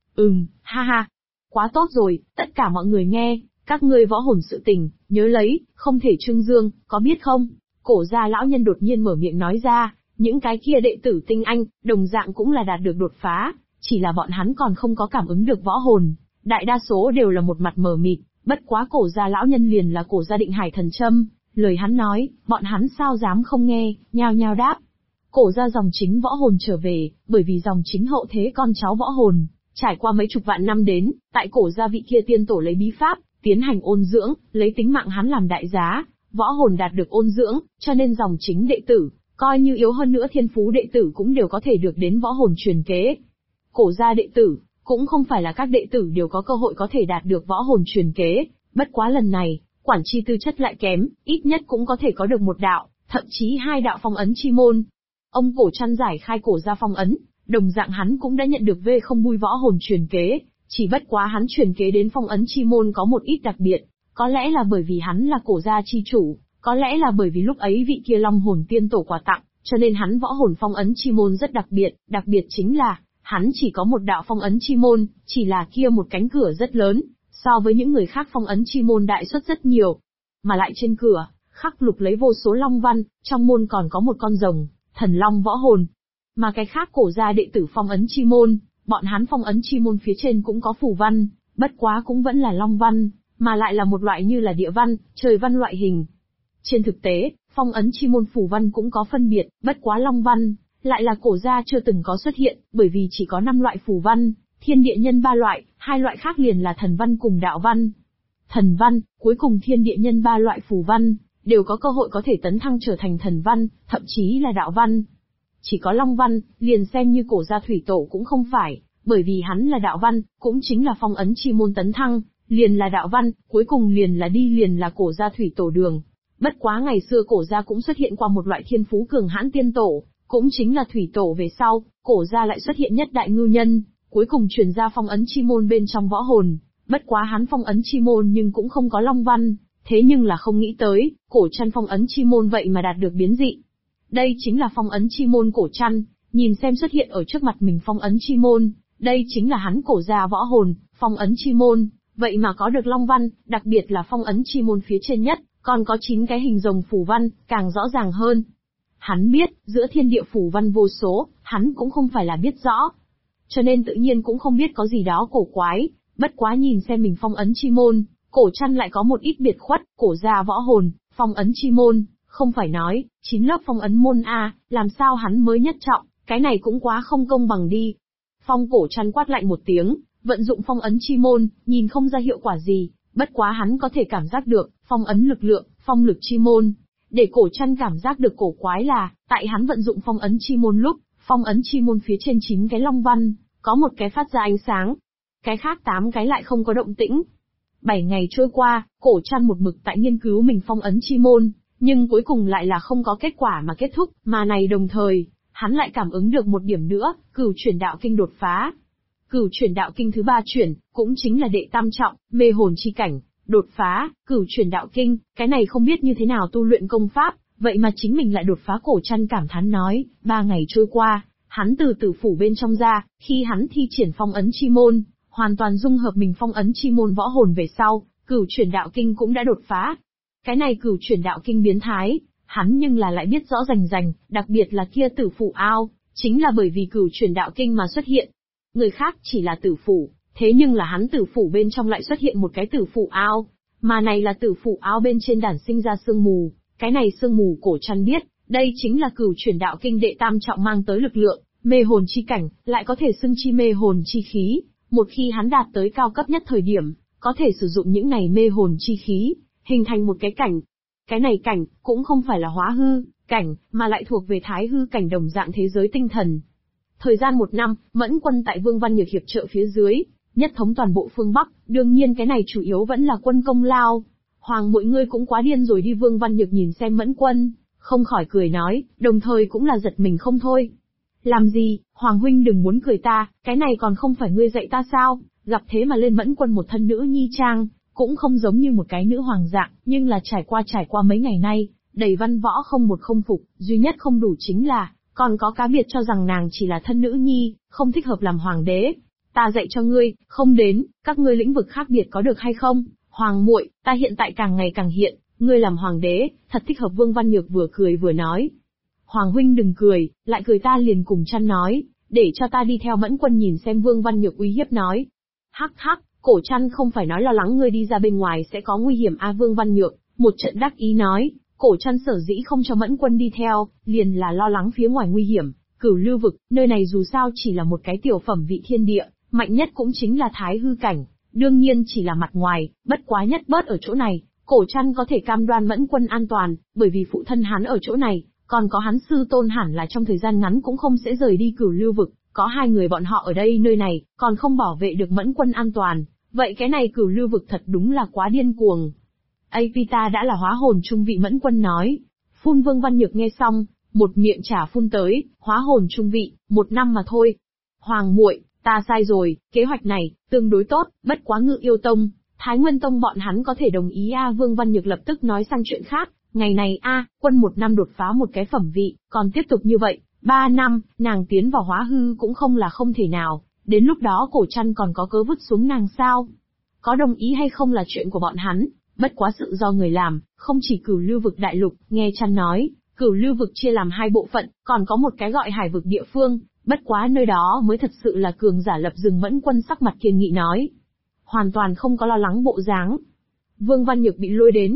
Ha. Quá tốt rồi, tất cả mọi người nghe, các ngươi võ hồn sự tình, nhớ lấy, không thể trương dương, có biết không? Cổ gia lão nhân đột nhiên mở miệng nói ra, những cái kia đệ tử tinh anh, đồng dạng cũng là đạt được đột phá, chỉ là bọn hắn còn không có cảm ứng được võ hồn, đại đa số đều là một mặt mờ mịt. Bất quá cổ gia lão nhân liền là Cổ gia Định Hải thần châm, lời hắn nói, bọn hắn sao dám không nghe, nhao nhao đáp. Cổ gia dòng chính võ hồn trở về, bởi vì dòng chính hậu thế con cháu võ hồn, trải qua mấy chục vạn năm đến, tại cổ gia vị kia tiên tổ lấy bí pháp, tiến hành ôn dưỡng, lấy tính mạng hắn làm đại giá, võ hồn đạt được ôn dưỡng, cho nên dòng chính đệ tử, coi như yếu hơn nữa thiên phú đệ tử cũng đều có thể được đến võ hồn truyền kế. Cổ gia đệ tử, cũng không phải là các đệ tử đều có cơ hội có thể đạt được võ hồn truyền kế, bất quá lần này, quản chi tư chất lại kém, ít nhất cũng có thể có được 1 đạo, thậm chí 2 đạo phong ấn chi môn. Ông Cổ Trăn giải khai cổ gia phong ấn, đồng dạng hắn cũng đã nhận được không bui võ hồn truyền kế, chỉ bất quá hắn truyền kế đến phong ấn chi môn có một ít đặc biệt, có lẽ là bởi vì hắn là cổ gia chi chủ, có lẽ là bởi vì lúc ấy vị kia long hồn tiên tổ quà tặng, cho nên hắn võ hồn phong ấn chi môn rất đặc biệt chính là, hắn chỉ có 1 đạo phong ấn chi môn, chỉ là kia một cánh cửa rất lớn, so với những người khác phong ấn chi môn đại suất rất nhiều. Mà lại trên cửa, khắc lục lấy vô số long văn, trong môn còn có một con rồng, thần long võ hồn. Mà cái khác cổ gia đệ tử phong ấn chi môn, bọn hắn phong ấn chi môn phía trên cũng có phù văn, bất quá cũng vẫn là long văn, mà lại là một loại như là địa văn, trời văn loại hình. Trên thực tế, phong ấn chi môn phù văn cũng có phân biệt, bất quá long văn, lại là cổ gia chưa từng có xuất hiện, bởi vì chỉ có 5 loại phù văn, thiên địa nhân 3 loại, 2 loại khác liền là thần văn cùng đạo văn. Thần văn, cuối cùng thiên địa nhân 3 loại phù văn, đều có cơ hội có thể tấn thăng trở thành thần văn, thậm chí là đạo văn. Chỉ có long văn, liền xem như cổ gia thủy tổ cũng không phải, bởi vì hắn là đạo văn, cũng chính là phong ấn chi môn tấn thăng, liền là đạo văn, cuối cùng liền là cổ gia thủy tổ đường. Bất quá ngày xưa cổ gia cũng xuất hiện qua một loại thiên phú cường hãn tiên tổ, cũng chính là thủy tổ. Về sau, cổ gia lại xuất hiện nhất đại ngưu nhân, cuối cùng truyền ra phong ấn chi môn bên trong võ hồn. Bất quá hắn phong ấn chi môn nhưng cũng không có long văn, thế nhưng là không nghĩ tới, Cổ Trăn phong ấn chi môn vậy mà đạt được biến dị. Đây chính là phong ấn chi môn Cổ Trăn, nhìn xem xuất hiện ở trước mặt mình phong ấn chi môn, đây chính là hắn cổ gia võ hồn, phong ấn chi môn, vậy mà có được long văn, đặc biệt là phong ấn chi môn phía trên nhất, còn có 9 cái hình rồng phù văn, càng rõ ràng hơn. Hắn biết, giữa thiên địa phù văn vô số, hắn cũng không phải là biết rõ. Cho nên tự nhiên cũng không biết có gì đó cổ quái, bất quá nhìn xem mình phong ấn chi môn, Cổ Trăn lại có một ít biệt khuất. Cổ gia võ hồn, phong ấn chi môn, không phải nói, 9 lớp phong ấn môn làm sao hắn mới nhất trọng, cái này cũng quá không công bằng đi. Cổ Trăn quát lạnh một tiếng, vận dụng phong ấn chi môn, nhìn không ra hiệu quả gì, bất quá hắn có thể cảm giác được, phong ấn lực lượng, phong lực chi môn. Để Cổ Trăn cảm giác được cổ quái là, tại hắn vận dụng phong ấn chi môn lúc, phong ấn chi môn phía trên 9 cái long văn, có một cái phát ra ánh sáng, cái khác 8 cái lại không có động tĩnh. 7 ngày trôi qua, Cổ Trăn một mực tại nghiên cứu mình phong ấn chi môn, nhưng cuối cùng lại là không có kết quả mà kết thúc, mà này đồng thời, hắn lại cảm ứng được một điểm nữa, Cửu Chuyển Đạo Kinh đột phá. Cửu Chuyển Đạo Kinh thứ 3 chuyển, cũng chính là đệ tam trọng, mê hồn chi cảnh, đột phá, Cửu Chuyển Đạo Kinh, cái này không biết như thế nào tu luyện công pháp, vậy mà chính mình lại đột phá. Cổ Trăn cảm thán nói, 3 ngày trôi qua, hắn từ tử phủ bên trong ra, khi hắn thi triển phong ấn chi môn, hoàn toàn dung hợp mình phong ấn chi môn võ hồn về sau, Cửu Chuyển Đạo Kinh cũng đã đột phá. Cái này Cửu Chuyển Đạo Kinh biến thái, hắn nhưng là lại biết rõ rành rành, đặc biệt là kia tử phủ ao, chính là bởi vì Cửu Chuyển Đạo Kinh mà xuất hiện. Người khác chỉ là tử phủ, thế nhưng là hắn tử phủ bên trong lại xuất hiện một cái tử phủ ao, mà này là tử phủ ao bên trên đản sinh ra sương mù, cái này sương mù Cổ Trăn biết, đây chính là Cửu Chuyển Đạo Kinh đệ tam trọng mang tới lực lượng, mê hồn chi cảnh, lại có thể xưng chi mê hồn chi khí, một khi hắn đạt tới cao cấp nhất thời điểm, có thể sử dụng những này mê hồn chi khí, hình thành một cái cảnh. Cái này cảnh, cũng không phải là hóa hư, cảnh, mà lại thuộc về thái hư cảnh đồng dạng thế giới tinh thần. Thời gian 1 năm, Mẫn Quân tại Vương Văn Nhược hiệp trợ phía dưới, nhất thống toàn bộ phương Bắc, đương nhiên cái này chủ yếu vẫn là quân công lao. Hoàng muội ngươi cũng quá điên rồi đi. Vương Văn Nhược nhìn xem Mẫn Quân, không khỏi cười nói, đồng thời cũng là giật mình không thôi. Làm gì, Hoàng huynh đừng muốn cười ta, cái này còn không phải ngươi dạy ta sao? Gặp thế mà lên Mẫn Quân một thân nữ nhi trang, cũng không giống như một cái nữ hoàng dạng, nhưng là trải qua mấy ngày nay, đầy văn võ không một không phục, duy nhất không đủ chính là, còn có cá biệt cho rằng nàng chỉ là thân nữ nhi, không thích hợp làm hoàng đế. Ta dạy cho ngươi, không đến, các ngươi lĩnh vực khác biệt có được hay không? Hoàng muội, ta hiện tại càng ngày càng hiện, ngươi làm hoàng đế, thật thích hợp. Vương Văn Nhược vừa cười vừa nói. Hoàng huynh đừng cười, lại cười ta liền cùng Trăn nói, để cho ta đi theo Mẫn Quân nhìn xem. Vương Văn Nhược uy hiếp nói. Hắc hắc, Cổ Trăn không phải nói lo lắng ngươi đi ra bên ngoài sẽ có nguy hiểm à? Vương Văn Nhược, một trận đắc ý nói, Cổ Trăn sở dĩ không cho Mẫn Quân đi theo, liền là lo lắng phía ngoài nguy hiểm. Cửu Lưu Vực, nơi này dù sao chỉ là một cái tiểu phẩm vị thiên địa, mạnh nhất cũng chính là thái hư cảnh, đương nhiên chỉ là mặt ngoài, bất quá nhất bớt ở chỗ này, Cổ Trăn có thể cam đoan Mẫn Quân an toàn, bởi vì phụ thân hắn ở chỗ này, còn có hắn sư tôn hẳn là trong thời gian ngắn cũng không sẽ rời đi Cửu Lưu Vực, có 2 người bọn họ ở đây nơi này, còn không bảo vệ được Mẫn Quân an toàn, vậy cái này Cửu Lưu Vực thật đúng là quá điên cuồng. Apita đã là hóa hồn trung vị. Mẫn Quân nói. Phun. Vương Văn Nhược nghe xong, một miệng trà phun tới, hóa hồn trung vị, 1 năm mà thôi. Hoàng muội, ta sai rồi, kế hoạch này, tương đối tốt, bất quá Ngự Yêu Tông, Thái Nguyên Tông bọn hắn có thể đồng ý à? Vương Văn Nhược lập tức nói sang chuyện khác, ngày này a, Quân 1 năm đột phá một cái phẩm vị, còn tiếp tục như vậy, 3 năm, nàng tiến vào hóa hư cũng không là không thể nào, đến lúc đó Cổ Trăn còn có cớ vứt xuống nàng sao? Có đồng ý hay không là chuyện của bọn hắn, bất quá sự do người làm, không chỉ Cửu Lưu Vực đại lục. Nghe Trăn nói, Cửu Lưu Vực chia làm 2 bộ phận, còn có một cái gọi Hải Vực địa phương, bất quá nơi đó mới thật sự là cường giả lập rừng. Mẫn Quân sắc mặt kiên nghị nói, hoàn toàn không có lo lắng bộ dáng. Vương Văn Nhược bị lôi đến,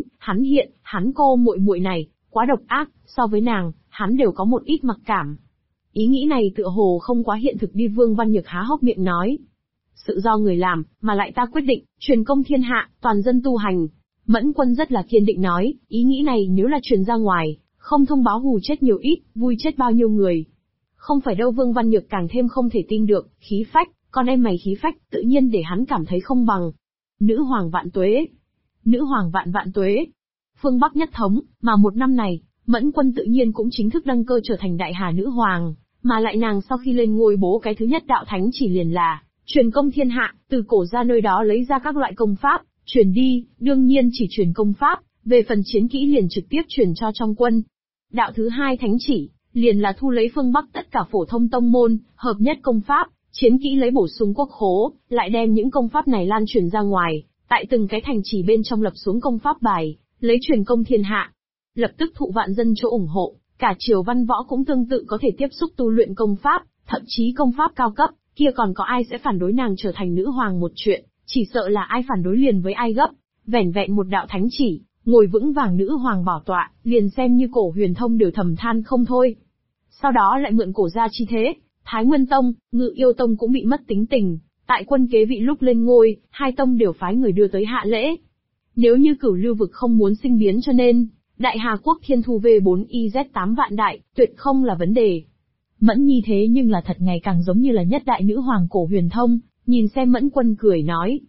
hắn cô muội muội này, quá độc ác, so với nàng, hắn đều có một ít mặc cảm. Ý nghĩ này tựa hồ không quá hiện thực đi. Vương Văn Nhược há hốc miệng nói, sự do người làm, mà lại ta quyết định, truyền công thiên hạ, toàn dân tu hành. Mẫn Quân rất là kiên định nói, ý nghĩ này nếu là truyền ra ngoài, không thông báo hù chết nhiều ít, vui chết bao nhiêu người. Không phải đâu. Vương Văn Nhược càng thêm không thể tin được, khí phách, con em mày khí phách, tự nhiên để hắn cảm thấy không bằng. Nữ hoàng vạn tuế. Nữ hoàng vạn tuế. Phương Bắc nhất thống, mà 1 năm này, Mẫn Quân tự nhiên cũng chính thức đăng cơ trở thành đại hà nữ hoàng, mà lại nàng sau khi lên ngôi bố cái thứ nhất đạo thánh chỉ liền là truyền công thiên hạ, từ cổ ra nơi đó lấy ra các loại công pháp, truyền đi, đương nhiên chỉ truyền công pháp, về phần chiến kỹ liền trực tiếp truyền cho trong quân. Đạo thứ 2 thánh chỉ, liền là thu lấy phương Bắc tất cả phổ thông tông môn, hợp nhất công pháp, chiến kỹ lấy bổ sung quốc khố, lại đem những công pháp này lan truyền ra ngoài, tại từng cái thành trì bên trong lập xuống công pháp bài, lấy truyền công thiên hạ. Lập tức thụ vạn dân chỗ ủng hộ, cả triều văn võ cũng tương tự có thể tiếp xúc tu luyện công pháp, thậm chí công pháp cao cấp, kia còn có ai sẽ phản đối nàng trở thành nữ hoàng một chuyện, chỉ sợ là ai phản đối liền với ai gấp. Vẻn vẹn một đạo thánh chỉ, ngồi vững vàng nữ hoàng bảo tọa, liền xem như cổ huyền thông đều thầm than không thôi. Sau đó lại mượn cổ gia chi thế, Thái Nguyên Tông, Ngự Yêu Tông cũng bị mất tính tình, tại quân kế vị lúc lên ngôi, 2 tông đều phái người đưa tới hạ lễ. Nếu như Cửu Lưu Vực không muốn sinh biến cho nên, Đại Hà Quốc thiên thu V4IZ8 vạn đại, tuyệt không là vấn đề. Mẫn Nhi thế nhưng là thật ngày càng giống như là nhất đại nữ hoàng cổ huyền thông, nhìn xem Mẫn Quân cười nói.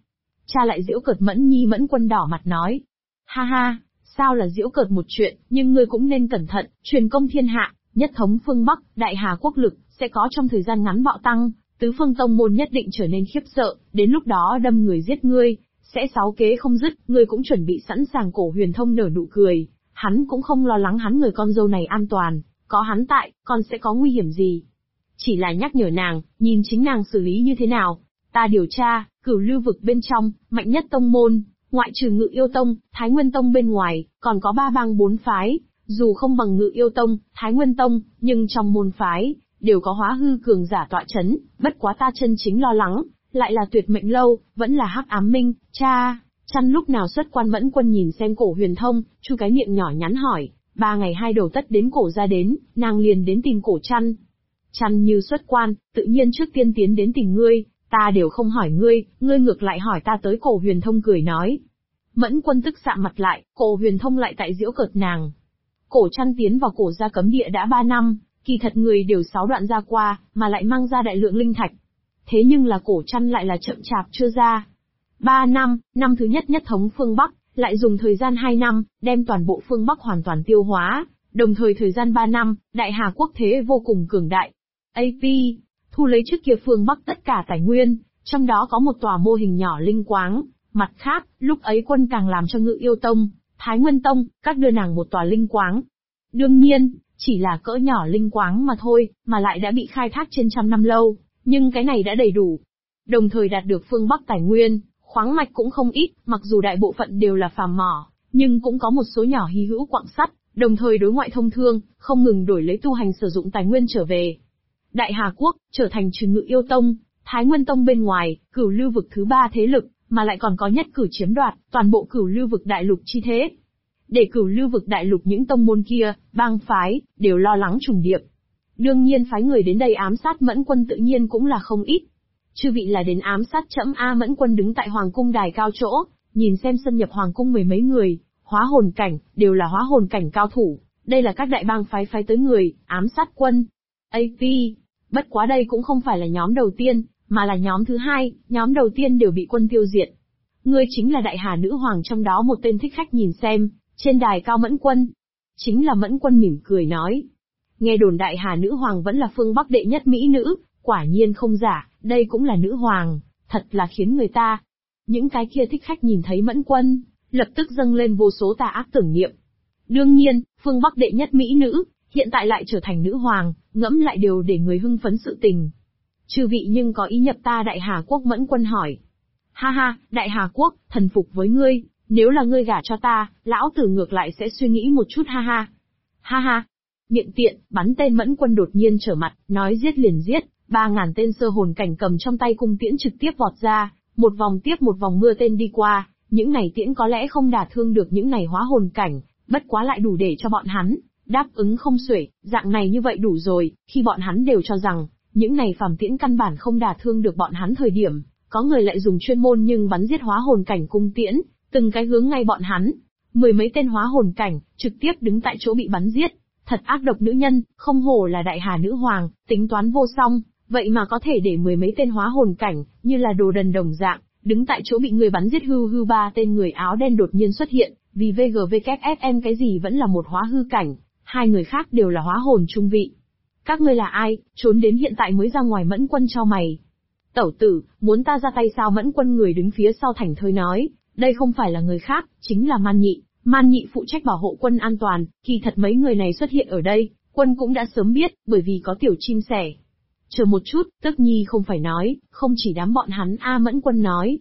Cha lại giễu cợt Mẫn Nhi. Mẫn Quân đỏ mặt nói. Ha ha, sao là giễu cợt một chuyện, nhưng ngươi cũng nên cẩn thận, truyền công thiên hạ, nhất thống phương Bắc, Đại Hà quốc lực, sẽ có trong thời gian ngắn bạo tăng, tứ phương tông môn nhất định trở nên khiếp sợ, đến lúc đó đâm người giết ngươi, sẽ sáu kế không dứt, ngươi cũng chuẩn bị sẵn sàng. Cổ Huyền Thông nở nụ cười, hắn cũng không lo lắng hắn người con dâu này an toàn, có hắn tại, còn sẽ có nguy hiểm gì. Chỉ là nhắc nhở nàng, nhìn chính nàng xử lý như thế nào. Ta điều tra, Cửu Lưu vực bên trong, mạnh nhất tông môn, ngoại trừ Ngự Yêu Tông, Thái Nguyên Tông bên ngoài, còn có 3 bang 4 phái, dù không bằng Ngự Yêu Tông, Thái Nguyên Tông, nhưng trong môn phái, đều có hóa hư cường giả tọa chấn, bất quá ta chân chính lo lắng, lại là Tuyệt Mệnh Lâu, vẫn là Hắc Ám Minh. Cha, chăn lúc nào xuất quan? Mẫn Quân nhìn xem Cổ Huyền Thông, chu cái miệng nhỏ nhắn hỏi. 3 ngày 2 đầu tất đến cổ ra đến, nàng liền đến tìm cổ chăn. Chăn như xuất quan, tự nhiên trước tiên tiến đến tìm ngươi, ta đều không hỏi ngươi, ngươi ngược lại hỏi ta tới. Cổ Huyền Thông cười nói. Mẫn Quân tức sạm mặt lại, Cổ Huyền Thông lại tại giễu cợt nàng. Cổ chăn tiến vào cổ gia cấm địa đã 3 năm, kỳ thật người đều 6 đoạn ra qua, mà lại mang ra đại lượng linh thạch. Thế nhưng là cổ chăn lại là chậm chạp chưa ra. 3 năm, năm thứ nhất nhất thống phương Bắc, lại dùng thời gian 2 năm, đem toàn bộ phương Bắc hoàn toàn tiêu hóa, đồng thời thời gian 3 năm, Đại Hà quốc thế vô cùng cường đại. AP, thu lấy trước kia phương Bắc tất cả tài nguyên, trong đó có một tòa mô hình nhỏ linh quáng. Mặt khác, lúc ấy quân càng làm cho Ngự Yêu Tông, Thái Nguyên Tông, các đưa nàng một tòa linh quáng. Đương nhiên, chỉ là cỡ nhỏ linh quáng mà thôi, mà lại đã bị khai thác trên 100 năm lâu, nhưng cái này đã đầy đủ. Đồng thời đạt được phương Bắc tài nguyên, khoáng mạch cũng không ít, mặc dù đại bộ phận đều là phàm mỏ, nhưng cũng có một số nhỏ hy hữu quặng sắt, đồng thời đối ngoại thông thương, không ngừng đổi lấy tu hành sử dụng tài nguyên trở về. Đại Hà quốc trở thành trừ Ngự Yêu Tông, Thái Nguyên Tông bên ngoài, Cửu Lưu vực thứ 3 thế lực, mà lại còn có nhất cử chiếm đoạt toàn bộ Cửu Lưu vực đại lục chi thế. Để Cửu Lưu vực đại lục những tông môn kia, bang phái, đều lo lắng trùng điệp. Đương nhiên phái người đến đây ám sát Mẫn Quân tự nhiên cũng là không ít. Chư vị là đến ám sát trẫm a? Mẫn Quân đứng tại hoàng cung đài cao chỗ, nhìn xem xâm nhập hoàng cung 10 mấy người, hóa hồn cảnh, đều là hóa hồn cảnh cao thủ. Đây là các đại bang phái phái tới người, ám sát quân. AP, bất quá đây cũng không phải là nhóm đầu tiên, mà là nhóm thứ 2, nhóm đầu tiên đều bị quân tiêu diệt. Ngươi chính là Đại Hà nữ hoàng trong đó một tên thích khách nhìn xem, trên đài cao Mẫn Quân. Chính là Mẫn Quân mỉm cười nói. Nghe đồn Đại Hà nữ hoàng vẫn là phương Bắc đệ nhất mỹ nữ, quả nhiên không giả, đây cũng là nữ hoàng, thật là khiến người ta. Những cái kia thích khách nhìn thấy Mẫn Quân, lập tức dâng lên vô số tà ác tưởng niệm. Đương nhiên, phương Bắc đệ nhất mỹ nữ, hiện tại lại trở thành nữ hoàng, ngẫm lại đều để người hưng phấn sự tình. Chư vị nhưng có ý nhập ta Đại Hà quốc? Mẫn Quân hỏi. Ha ha, Đại Hà quốc, thần phục với ngươi, nếu là ngươi gả cho ta, lão tử ngược lại sẽ suy nghĩ một chút. Ha ha. Ha ha. Miệng tiện, bắn tên. Mẫn Quân đột nhiên trở mặt, nói giết liền giết, 3.000 tên sơ hồn cảnh cầm trong tay cung tiễn trực tiếp vọt ra, một vòng tiếp một vòng mưa tên đi qua, những này tiễn có lẽ không đả thương được những này hóa hồn cảnh, bất quá lại đủ để cho bọn hắn đáp ứng không xuể, dạng này như vậy đủ rồi. Khi bọn hắn đều cho rằng những này phàm tiễn căn bản không đả thương được bọn hắn thời điểm, có người lại dùng chuyên môn nhưng bắn giết hóa hồn cảnh cung tiễn, từng cái hướng ngay bọn hắn. 10 mấy tên hóa hồn cảnh trực tiếp đứng tại chỗ bị bắn giết. Thật ác độc nữ nhân, không hổ là Đại Hà nữ hoàng, tính toán vô song, vậy mà có thể để 10 mấy tên hóa hồn cảnh, như là đồ đần đồng dạng, đứng tại chỗ bị người bắn giết. Hư 3 tên người áo đen đột nhiên xuất hiện, vì VGVKFM cái gì vẫn là một hóa hư cảnh, 2 người khác đều là hóa hồn trung vị. Các ngươi là ai, trốn đến hiện tại mới ra ngoài? Mẫn Quân cho mày. Tẩu tử, muốn ta ra tay sao? Mẫn Quân người đứng phía sau thảnh thơi nói, đây không phải là người khác, chính là Man Nhị. Man Nhị phụ trách bảo hộ quân an toàn, kỳ thật mấy người này xuất hiện ở đây, quân cũng đã sớm biết, bởi vì có tiểu chim sẻ. Chờ một chút, Tức Nhi không phải nói, không chỉ đám bọn hắn a? Mẫn Quân nói.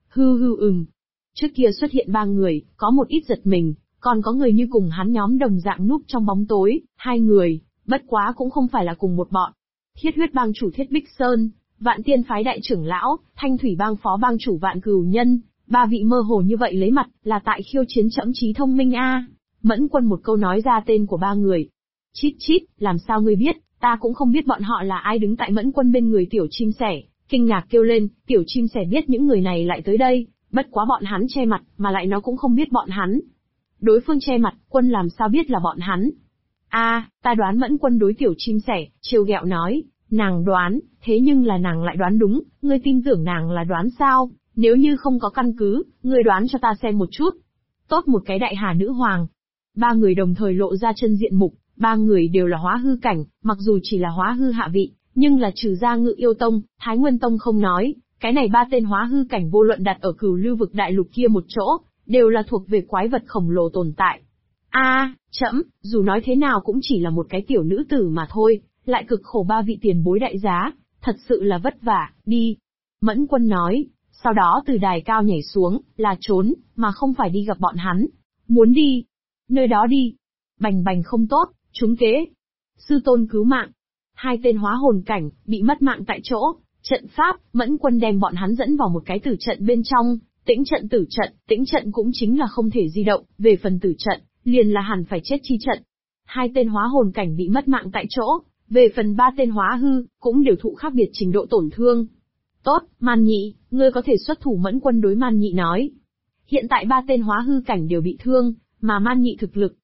Trước kia xuất hiện 3 người, có một ít giật mình, còn có người như cùng hắn nhóm đồng dạng núp trong bóng tối, 2 người, bất quá cũng không phải là cùng một bọn. Thiết Huyết bang chủ Thiết Bích Sơn, Vạn Tiên phái đại trưởng lão, Thanh Thủy bang phó bang chủ Vạn Cửu Nhân, 3 vị mơ hồ như vậy lấy mặt, là tại khiêu chiến trẫm trí thông minh a? Mẫn Quân một câu nói ra tên của 3 người. Chít chít, làm sao ngươi biết, ta cũng không biết bọn họ là ai. Đứng tại Mẫn Quân bên người tiểu chim sẻ, kinh ngạc kêu lên, tiểu chim sẻ biết những người này lại tới đây, bất quá bọn hắn che mặt, mà lại nó cũng không biết bọn hắn. Đối phương che mặt, quân làm sao biết là bọn hắn? Ta đoán. Mẫn Quân đối tiểu chim sẻ, trêu ghẹo nói, nàng đoán, thế nhưng là nàng lại đoán đúng, ngươi tin tưởng nàng là đoán sao? Nếu như không có căn cứ, ngươi đoán cho ta xem một chút. Tốt một cái đại hà nữ hoàng. Ba người đồng thời lộ ra chân diện mục, ba người đều là hóa hư cảnh, mặc dù chỉ là hóa hư hạ vị, nhưng là trừ ra Ngự Yêu Tông, Thái Nguyên Tông không nói, cái này ba tên hóa hư cảnh vô luận đặt ở Cửu Lưu vực đại lục kia một chỗ, đều là thuộc về quái vật khổng lồ tồn tại. Chẫm, dù nói thế nào cũng chỉ là một cái tiểu nữ tử mà thôi, lại cực khổ ba vị tiền bối đại giá, thật sự là vất vả, đi. Mẫn Quân nói, sau đó từ đài cao nhảy xuống, là trốn, mà không phải đi gặp bọn hắn. Muốn đi, nơi đó đi. Bành bành không tốt, trúng kế. Sư tôn cứu mạng. Hai tên hóa hồn cảnh, bị mất mạng tại chỗ. Trận pháp, Mẫn Quân đem bọn hắn dẫn vào một cái tử trận bên trong. Tĩnh trận cũng chính là không thể di động, về phần tử trận, liền là hẳn phải chết chi trận. Hai tên hóa hồn cảnh bị mất mạng tại chỗ, về phần ba tên hóa hư, cũng đều thụ khác biệt trình độ tổn thương. Tốt, Man Nhị, ngươi có thể xuất thủ. Mẫn Quân đối Man Nhị nói. Hiện tại ba tên hóa hư cảnh đều bị thương, mà Man Nhị thực lực,